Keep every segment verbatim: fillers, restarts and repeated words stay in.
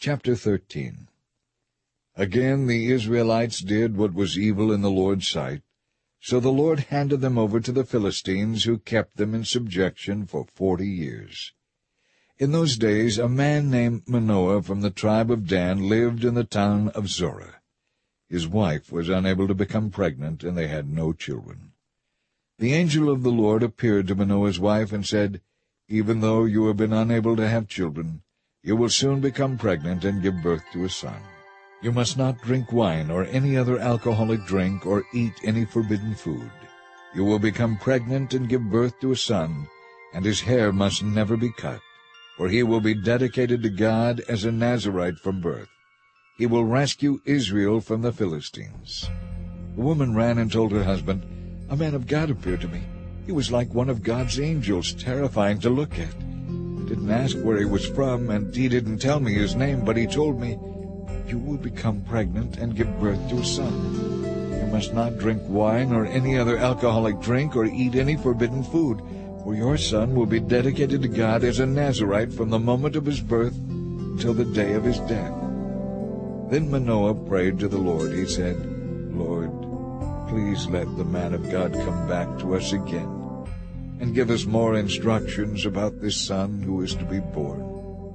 Chapter thirteen. Again the Israelites did what was evil in the Lord's sight, so the Lord handed them over to the Philistines, who kept them in subjection for forty years. In those days a man named Manoah from the tribe of Dan lived in the town of Zorah. His wife was unable to become pregnant, and they had no children. The angel of the Lord appeared to Manoah's wife and said, "Even though you have been unable to have children, you will soon become pregnant and give birth to a son. You must not drink wine or any other alcoholic drink or eat any forbidden food. You will become pregnant and give birth to a son, and his hair must never be cut, for he will be dedicated to God as a Nazirite from birth. He will rescue Israel from the Philistines." The woman ran and told her husband, "A man of God appeared to me. He was like one of God's angels, terrifying to look at. I didn't ask where he was from, and he didn't tell me his name, but he told me, 'You will become pregnant and give birth to a son. You must not drink wine or any other alcoholic drink or eat any forbidden food, for your son will be dedicated to God as a Nazirite from the moment of his birth until the day of his death.' Then Manoah prayed to the Lord. He said, 'Lord, please let the man of God come back to us again, and give us more instructions about this son who is to be born.'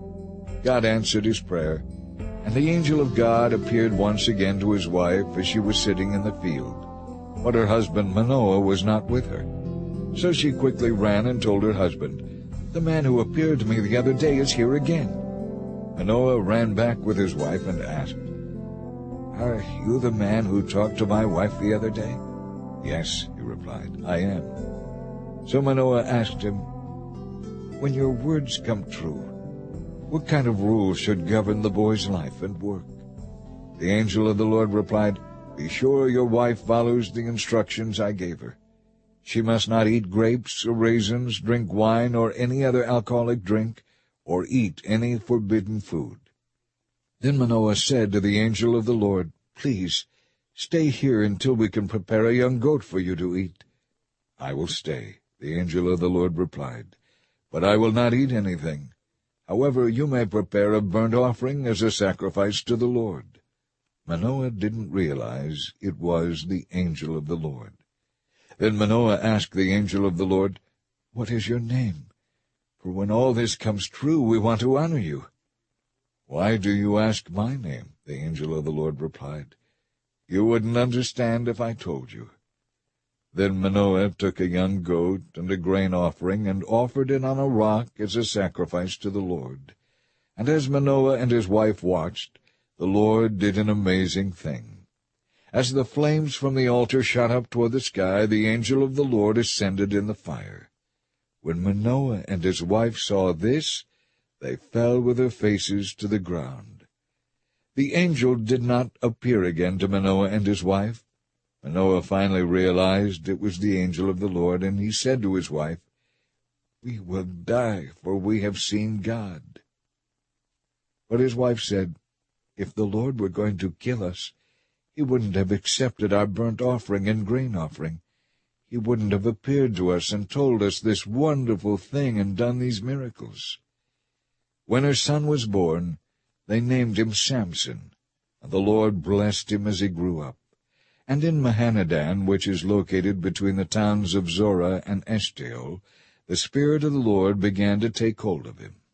God answered his prayer, and the angel of God appeared once again to his wife as she was sitting in the field. But her husband Manoah was not with her. So she quickly ran and told her husband, 'The man who appeared to me the other day is here again.' Manoah ran back with his wife and asked, 'Are you the man who talked to my wife the other day?' 'Yes,' he replied, 'I am.' So Manoah asked him, 'When your words come true, what kind of rules should govern the boy's life and work?' The angel of the Lord replied, 'Be sure your wife follows the instructions I gave her. She must not eat grapes or raisins, drink wine or any other alcoholic drink, or eat any forbidden food.' Then Manoah said to the angel of the Lord, 'Please, stay here until we can prepare a young goat for you to eat.' 'I will stay,' the angel of the Lord replied, 'but I will not eat anything. However, you may prepare a burnt offering as a sacrifice to the Lord.' Manoah didn't realize it was the angel of the Lord. Then Manoah asked the angel of the Lord, 'What is your name? For when all this comes true, we want to honor you.' 'Why do you ask my name?' the angel of the Lord replied. 'You wouldn't understand if I told you.' Then Manoah took a young goat and a grain offering and offered it on a rock as a sacrifice to the Lord. And as Manoah and his wife watched, the Lord did an amazing thing. As the flames from the altar shot up toward the sky, the angel of the Lord ascended in the fire. When Manoah and his wife saw this, they fell with their faces to the ground. The angel did not appear again to Manoah and his wife. Manoah finally realized it was the angel of the Lord, and he said to his wife, 'We will die, for we have seen God.' But his wife said, 'If the Lord were going to kill us, he wouldn't have accepted our burnt offering and grain offering. He wouldn't have appeared to us and told us this wonderful thing and done these miracles.' When her son was born, they named him Samson, and the Lord blessed him as he grew up. And in Mahanadan, which is located between the towns of Zorah and Eshtaol, the Spirit of the Lord began to take hold of him.